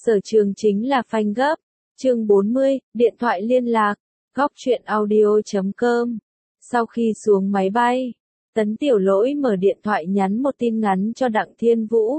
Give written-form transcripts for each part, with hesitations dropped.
Sở trường chính là phanh gấp. Chương 40, điện thoại liên lạc. Góc truyện audio.com. Sau khi xuống máy bay, Tấn Tiểu Lỗi mở điện thoại nhắn một tin ngắn cho Đặng Thiên Vũ.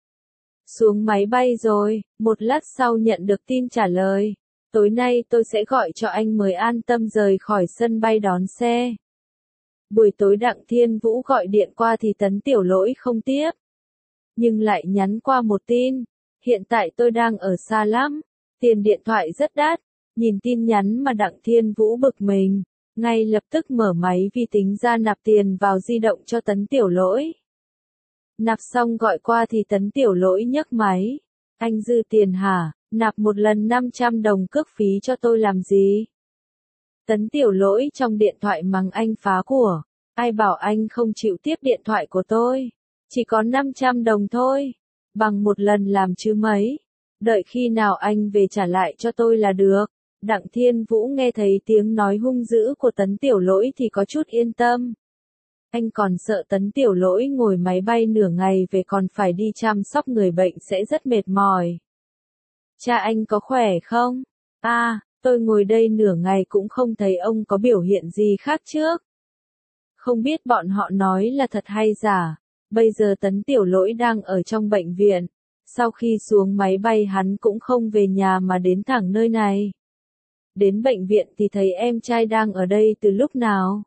Xuống máy bay rồi, một lát sau nhận được tin trả lời. Tối nay tôi sẽ gọi cho anh mới an tâm rời khỏi sân bay đón xe. Buổi tối Đặng Thiên Vũ gọi điện qua thì Tấn Tiểu Lỗi không tiếp. Nhưng lại nhắn qua một tin. Hiện tại tôi đang ở xa lắm. Tiền điện thoại rất đắt. Nhìn tin nhắn mà Đặng Thiên Vũ bực mình. Ngay lập tức mở máy vi tính ra nạp tiền vào di động cho Tấn Tiểu Lỗi. Nạp xong gọi qua thì Tấn Tiểu Lỗi nhấc máy. Anh dư tiền hả? Nạp một lần 500 đồng cước phí cho tôi làm gì? Tấn Tiểu Lỗi trong điện thoại mắng anh phá của. Ai bảo anh không chịu tiếp điện thoại của tôi? Chỉ có 500 đồng thôi. Bằng một lần làm chứ mấy. Đợi khi nào anh về trả lại cho tôi là được. Đặng Thiên Vũ nghe thấy tiếng nói hung dữ của Tấn Tiểu Lỗi thì có chút yên tâm. Anh còn sợ Tấn Tiểu Lỗi ngồi máy bay nửa ngày về còn phải đi chăm sóc người bệnh sẽ rất mệt mỏi. Cha anh có khỏe không? Tôi ngồi đây nửa ngày cũng không thấy ông có biểu hiện gì khác trước. Không biết bọn họ nói là thật hay giả. Bây giờ Tấn Tiểu Lỗi đang ở trong bệnh viện. Sau khi xuống máy bay hắn cũng không về nhà mà đến thẳng nơi này. Đến bệnh viện thì thấy em trai đang ở đây từ lúc nào.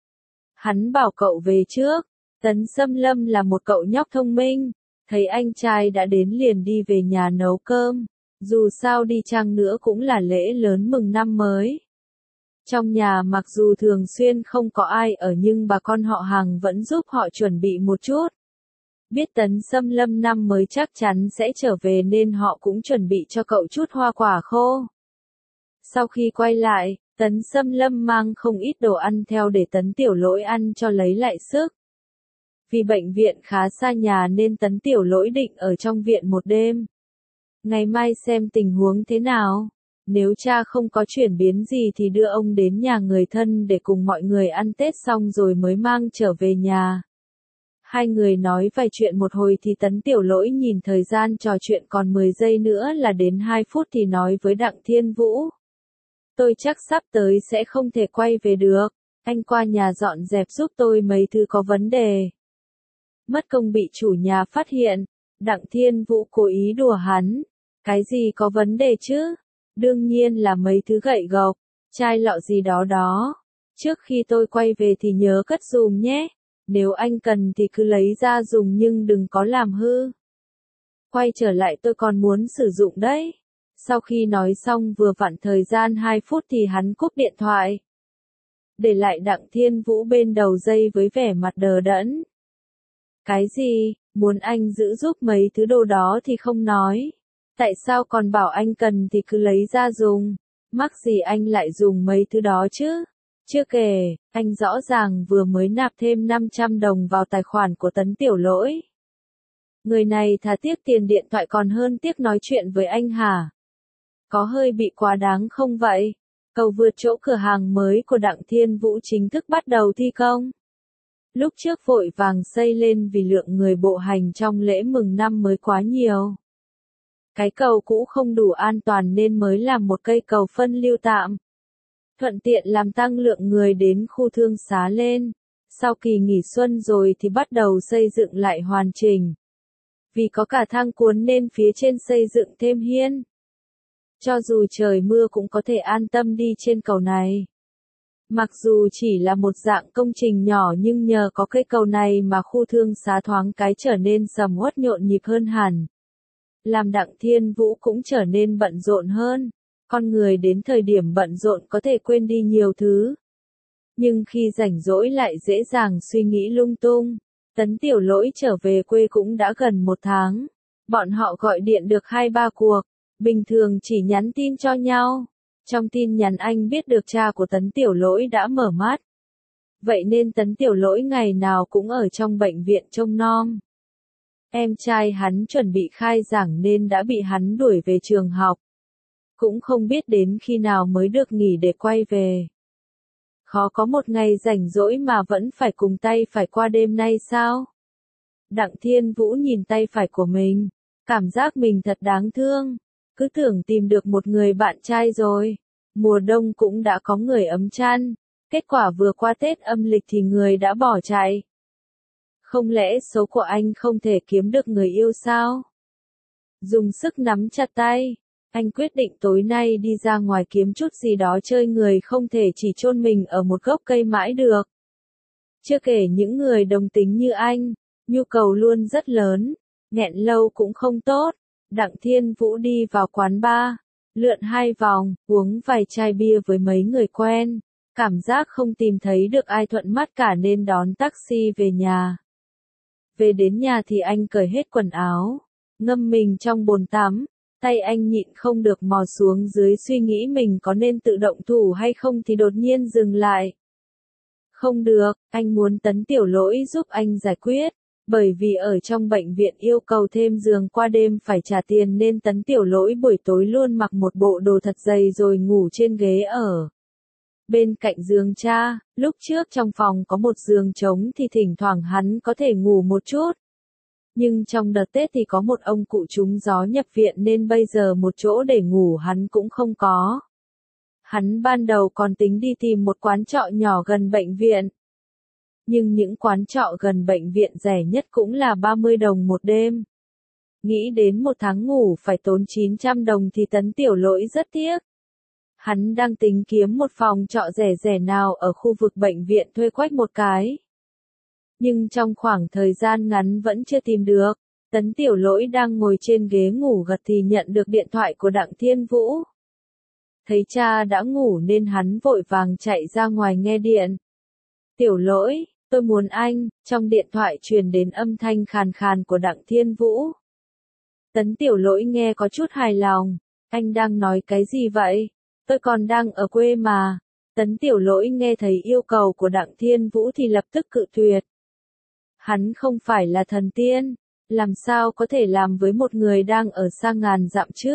Hắn bảo cậu về trước. Tấn Sâm Lâm là một cậu nhóc thông minh. Thấy anh trai đã đến liền đi về nhà nấu cơm. Dù sao đi chăng nữa cũng là lễ lớn mừng năm mới. Trong nhà mặc dù thường xuyên không có ai ở nhưng bà con họ hàng vẫn giúp họ chuẩn bị một chút. Biết Tấn Sâm Lâm năm mới chắc chắn sẽ trở về nên họ cũng chuẩn bị cho cậu chút hoa quả khô. Sau khi quay lại, Tấn Sâm Lâm mang không ít đồ ăn theo để Tấn Tiểu Lỗi ăn cho lấy lại sức. Vì bệnh viện khá xa nhà nên Tấn Tiểu Lỗi định ở trong viện một đêm. Ngày mai xem tình huống thế nào. Nếu cha không có chuyển biến gì thì đưa ông đến nhà người thân để cùng mọi người ăn Tết xong rồi mới mang trở về nhà. Hai người nói vài chuyện một hồi thì Tấn Tiểu Lỗi nhìn thời gian trò chuyện còn 10 giây nữa là đến 2 phút thì nói với Đặng Thiên Vũ. Tôi chắc sắp tới sẽ không thể quay về được. Anh qua nhà dọn dẹp giúp tôi mấy thứ có vấn đề. Mất công bị chủ nhà phát hiện. Đặng Thiên Vũ cố ý đùa hắn. Cái gì có vấn đề chứ? Đương nhiên là mấy thứ gậy gộc, chai lọ gì đó đó. Trước khi tôi quay về thì nhớ cất dùm nhé. Nếu anh cần thì cứ lấy ra dùng nhưng đừng có làm hư. Quay trở lại tôi còn muốn sử dụng đấy. Sau khi nói xong vừa vặn thời gian 2 phút thì hắn cúp điện thoại. Để lại Đặng Thiên Vũ bên đầu dây với vẻ mặt đờ đẫn. Cái gì, muốn anh giữ giúp mấy thứ đồ đó thì không nói. Tại sao còn bảo anh cần thì cứ lấy ra dùng. Mắc gì anh lại dùng mấy thứ đó chứ? Chưa kể, anh rõ ràng vừa mới nạp thêm 500 đồng vào tài khoản của Tấn Tiểu Lỗi. Người này thà tiếc tiền điện thoại còn hơn tiếc nói chuyện với anh hả? Có hơi bị quá đáng không vậy? Cầu vượt chỗ cửa hàng mới của Đặng Thiên Vũ chính thức bắt đầu thi công. Lúc trước vội vàng xây lên vì lượng người bộ hành trong lễ mừng năm mới quá nhiều. Cái cầu cũ không đủ an toàn nên mới làm một cây cầu phân lưu tạm. Thuận tiện làm tăng lượng người đến khu thương xá lên. Sau kỳ nghỉ xuân rồi thì bắt đầu xây dựng lại hoàn chỉnh. Vì có cả thang cuốn nên phía trên xây dựng thêm hiên. Cho dù trời mưa cũng có thể an tâm đi trên cầu này. Mặc dù chỉ là một dạng công trình nhỏ nhưng nhờ có cây cầu này mà khu thương xá thoáng cái trở nên sầm uất nhộn nhịp hơn hẳn. Làm Đặng Thiên Vũ cũng trở nên bận rộn hơn. Con người đến thời điểm bận rộn có thể quên đi nhiều thứ. Nhưng khi rảnh rỗi lại dễ dàng suy nghĩ lung tung. Tấn Tiểu Lỗi trở về quê cũng đã gần 1 tháng. Bọn họ gọi điện được 2-3 cuộc. Bình thường chỉ nhắn tin cho nhau. Trong tin nhắn anh biết được cha của Tấn Tiểu Lỗi đã mở mắt. Vậy nên Tấn Tiểu Lỗi ngày nào cũng ở trong bệnh viện trông nom. Em trai hắn chuẩn bị khai giảng nên đã bị hắn đuổi về trường học. Cũng không biết đến khi nào mới được nghỉ để quay về. Khó có một ngày rảnh rỗi mà vẫn phải cùng tay phải qua đêm nay sao? Đặng Thiên Vũ nhìn tay phải của mình. Cảm giác mình thật đáng thương. cứ tưởng tìm được một người bạn trai rồi. Mùa đông cũng đã có người ấm chăn, kết quả vừa qua Tết âm lịch thì người đã bỏ chạy. Không lẽ số của anh không thể kiếm được người yêu sao? Dùng sức nắm chặt tay, anh quyết định tối nay đi ra ngoài kiếm chút gì đó chơi, người không thể chỉ chôn mình ở một gốc cây mãi được. Chưa kể những người đồng tính như anh, nhu cầu luôn rất lớn, nghẹn lâu cũng không tốt. Đặng Thiên Vũ đi vào quán bar, lượn 2 vòng, uống vài chai bia với mấy người quen, cảm giác không tìm thấy được ai thuận mắt cả nên đón taxi về nhà. Về đến nhà thì anh cởi hết quần áo, ngâm mình trong bồn tắm, tay anh nhịn không được mò xuống dưới suy nghĩ mình có nên tự động thủ hay không thì đột nhiên dừng lại. Không được, anh muốn Tấn Tiểu Lỗi giúp anh giải quyết, bởi vì ở trong bệnh viện yêu cầu thêm giường qua đêm phải trả tiền nên Tấn Tiểu Lỗi buổi tối luôn mặc một bộ đồ thật dày rồi ngủ trên ghế ở bên cạnh giường cha. Lúc trước trong phòng có một giường trống thì thỉnh thoảng hắn có thể ngủ một chút. Nhưng trong đợt Tết thì có một ông cụ trúng gió nhập viện nên bây giờ một chỗ để ngủ hắn cũng không có. Hắn ban đầu còn tính đi tìm một quán trọ nhỏ gần bệnh viện. Nhưng những quán trọ gần bệnh viện rẻ nhất cũng là 30 đồng một đêm. Nghĩ đến một tháng ngủ phải tốn 900 đồng thì Tấn Tiểu Lỗi rất tiếc. Hắn đang tính kiếm một phòng trọ rẻ rẻ nào ở khu vực bệnh viện thuê quách một cái. Nhưng trong khoảng thời gian ngắn vẫn chưa tìm được. Tấn Tiểu Lỗi đang ngồi trên ghế ngủ gật thì nhận được điện thoại của Đặng Thiên Vũ. Thấy cha đã ngủ nên hắn vội vàng chạy ra ngoài nghe điện. Tiểu Lỗi, tôi muốn anh, trong điện thoại truyền đến âm thanh khàn khàn của Đặng Thiên Vũ. Tấn Tiểu Lỗi nghe có chút hài lòng, anh đang nói cái gì vậy? Tôi còn đang ở quê mà. Tấn Tiểu Lỗi nghe thấy yêu cầu của Đặng Thiên Vũ thì lập tức cự tuyệt. Hắn không phải là thần tiên, làm sao có thể làm với một người đang ở xa ngàn dặm chứ?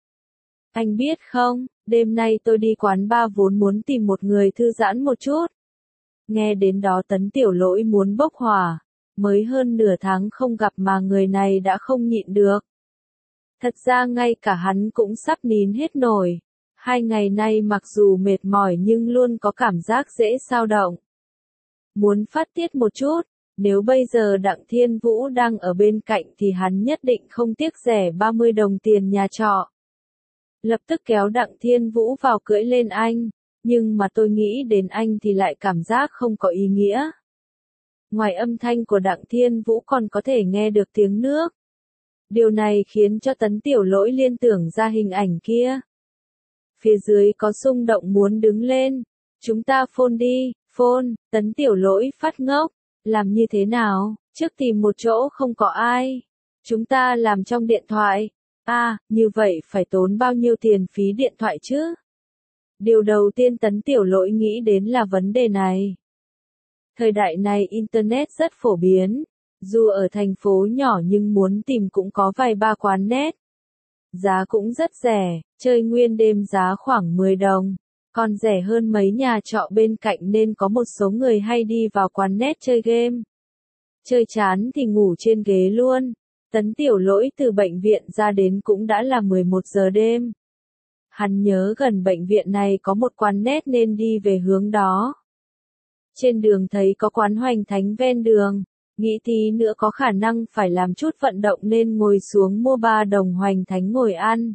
Anh biết không, đêm nay tôi đi quán bar vốn muốn tìm một người thư giãn một chút. Nghe đến đó Tấn Tiểu Lỗi muốn bốc hỏa, mới hơn nửa tháng không gặp mà người này đã không nhịn được. Thật ra ngay cả hắn cũng sắp nín hết nổi. 2 ngày nay mặc dù mệt mỏi nhưng luôn có cảm giác dễ xao động. Muốn phát tiết một chút, nếu bây giờ Đặng Thiên Vũ đang ở bên cạnh thì hắn nhất định không tiếc rẻ 30 đồng tiền nhà trọ. Lập tức kéo Đặng Thiên Vũ vào cưỡi lên anh, nhưng mà tôi nghĩ đến anh thì lại cảm giác không có ý nghĩa. Ngoài âm thanh của Đặng Thiên Vũ còn có thể nghe được tiếng nước. Điều này khiến cho Tấn Tiểu Lỗi liên tưởng ra hình ảnh kia. Phía dưới có xung động muốn đứng lên. Chúng ta phone đi, phone. Tấn Tiểu Lỗi phát ngốc. Làm như thế nào? Trước tìm một chỗ không có ai. Chúng ta làm trong điện thoại. À, như vậy phải tốn bao nhiêu tiền phí điện thoại chứ? Điều đầu tiên Tấn Tiểu Lỗi nghĩ đến là vấn đề này. Thời đại này Internet rất phổ biến. Dù ở thành phố nhỏ nhưng muốn tìm cũng có vài ba quán net. Giá cũng rất rẻ, chơi nguyên đêm giá khoảng 10 đồng. Còn rẻ hơn mấy nhà trọ bên cạnh nên có một số người hay đi vào quán net chơi game. Chơi chán thì ngủ trên ghế luôn. Tấn Tiểu Lỗi từ bệnh viện ra đến cũng đã là 11 giờ đêm. Hắn nhớ gần bệnh viện này có một quán net nên đi về hướng đó. Trên đường thấy có quán hoành thánh ven đường, nghĩ tí nữa có khả năng phải làm chút vận động nên ngồi xuống mua 3 đồng hoành thánh ngồi ăn.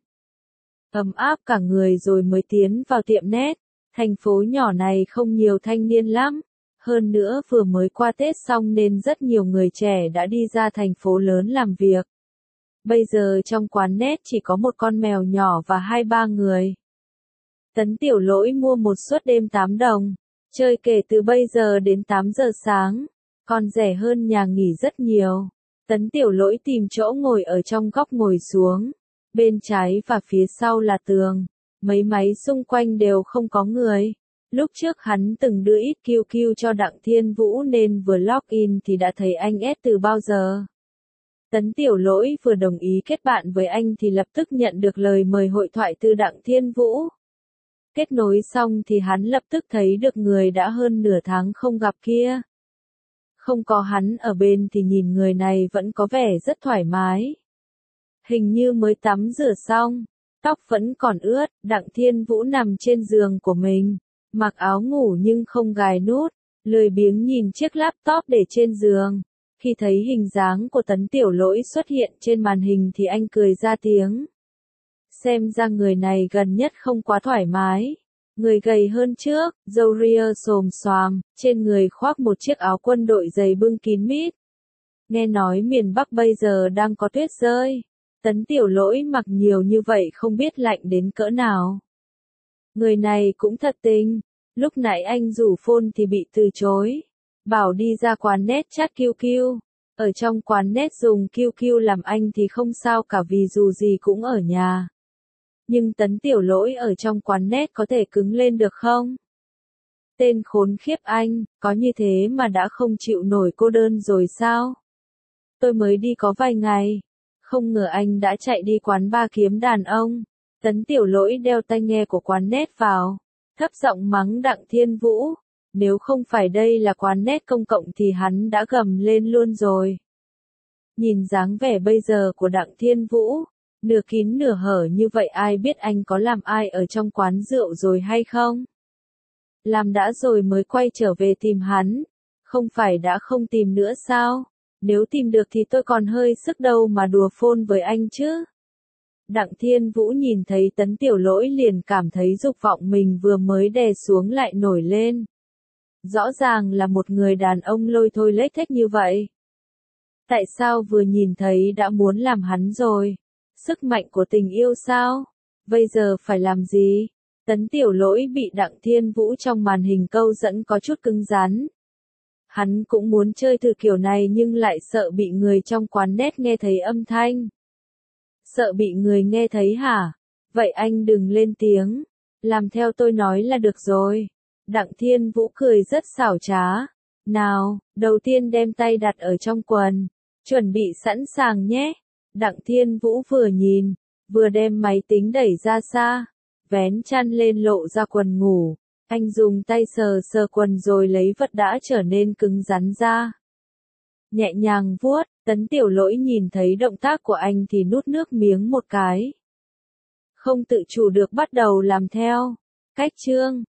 Ấm áp cả người rồi mới tiến vào tiệm net. Thành phố nhỏ này không nhiều thanh niên lắm. Hơn nữa vừa mới qua Tết xong nên rất nhiều người trẻ đã đi ra thành phố lớn làm việc. Bây giờ trong quán net chỉ có một con mèo nhỏ và 2-3 người. Tấn Tiểu Lỗi mua một suất đêm 8 đồng. Chơi kể từ bây giờ đến 8 giờ sáng. Còn rẻ hơn nhà nghỉ rất nhiều. Tấn Tiểu Lỗi tìm chỗ ngồi ở trong góc ngồi xuống. Bên trái và phía sau là tường. Mấy máy xung quanh đều không có người. Lúc trước hắn từng đưa ít QQ cho Đặng Thiên Vũ nên vừa login thì đã thấy anh add từ bao giờ. Tấn Tiểu Lỗi vừa đồng ý kết bạn với anh thì lập tức nhận được lời mời hội thoại từ Đặng Thiên Vũ. Kết nối xong thì hắn lập tức thấy được người đã hơn nửa tháng không gặp kia. Không có hắn ở bên thì nhìn người này vẫn có vẻ rất thoải mái. Hình như mới tắm rửa xong. Tóc vẫn còn ướt, Đặng Thiên Vũ nằm trên giường của mình, mặc áo ngủ nhưng không gài nút, lười biếng nhìn chiếc laptop để trên giường. Khi thấy hình dáng của Tấn Tiểu Lỗi xuất hiện trên màn hình thì anh cười ra tiếng. Xem ra người này gần nhất không quá thoải mái. Người gầy hơn trước, râu ria xồm xoàm, trên người khoác một chiếc áo quân đội dày bưng kín mít. Nghe nói miền Bắc bây giờ đang có tuyết rơi. Tấn Tiểu Lỗi mặc nhiều như vậy không biết lạnh đến cỡ nào. Người này cũng thật tình. Lúc nãy anh rủ phone thì bị từ chối. Bảo đi ra quán net chat QQ. Ở trong quán net dùng QQ làm anh thì không sao cả vì dù gì cũng ở nhà. Nhưng Tấn Tiểu Lỗi ở trong quán net có thể cứng lên được không? Tên khốn khiếp anh, có như thế mà đã không chịu nổi cô đơn rồi sao? Tôi mới đi có vài ngày. Không ngờ anh đã chạy đi quán bar kiếm đàn ông. Tấn Tiểu Lỗi đeo tai nghe của quán net vào. Thấp giọng mắng Đặng Thiên Vũ. Nếu không phải đây là quán net công cộng thì hắn đã gầm lên luôn rồi. Nhìn dáng vẻ bây giờ của Đặng Thiên Vũ, nửa kín nửa hở như vậy ai biết anh có làm ai ở trong quán rượu rồi hay không? Làm đã rồi mới quay trở về tìm hắn. Không phải đã không tìm nữa sao? Nếu tìm được thì tôi còn hơi sức đâu mà đùa phone với anh chứ. Đặng Thiên Vũ nhìn thấy Tấn Tiểu Lỗi liền cảm thấy dục vọng mình vừa mới đè xuống lại nổi lên. Rõ ràng là một người đàn ông lôi thôi lết thếch như vậy. Tại sao vừa nhìn thấy đã muốn làm hắn rồi? Sức mạnh của tình yêu sao? Bây giờ phải làm gì? Tấn Tiểu Lỗi bị Đặng Thiên Vũ trong màn hình câu dẫn có chút cứng rắn. Hắn cũng muốn chơi thử kiểu này nhưng lại sợ bị người trong quán net nghe thấy âm thanh. Sợ bị người nghe thấy hả? Vậy anh đừng lên tiếng. Làm theo tôi nói là được rồi. Đặng Thiên Vũ cười rất xảo trá. Nào, đầu tiên đem tay đặt ở trong quần. Chuẩn bị sẵn sàng nhé. Đặng Thiên Vũ vừa nhìn, vừa đem máy tính đẩy ra xa. Vén chăn lên lộ ra quần ngủ. Anh dùng tay sờ sờ quần rồi lấy vật đã trở nên cứng rắn ra. Nhẹ nhàng vuốt, Tấn Tiểu Lỗi nhìn thấy động tác của anh thì nuốt nước miếng một cái. Không tự chủ được bắt đầu làm theo. Cách chương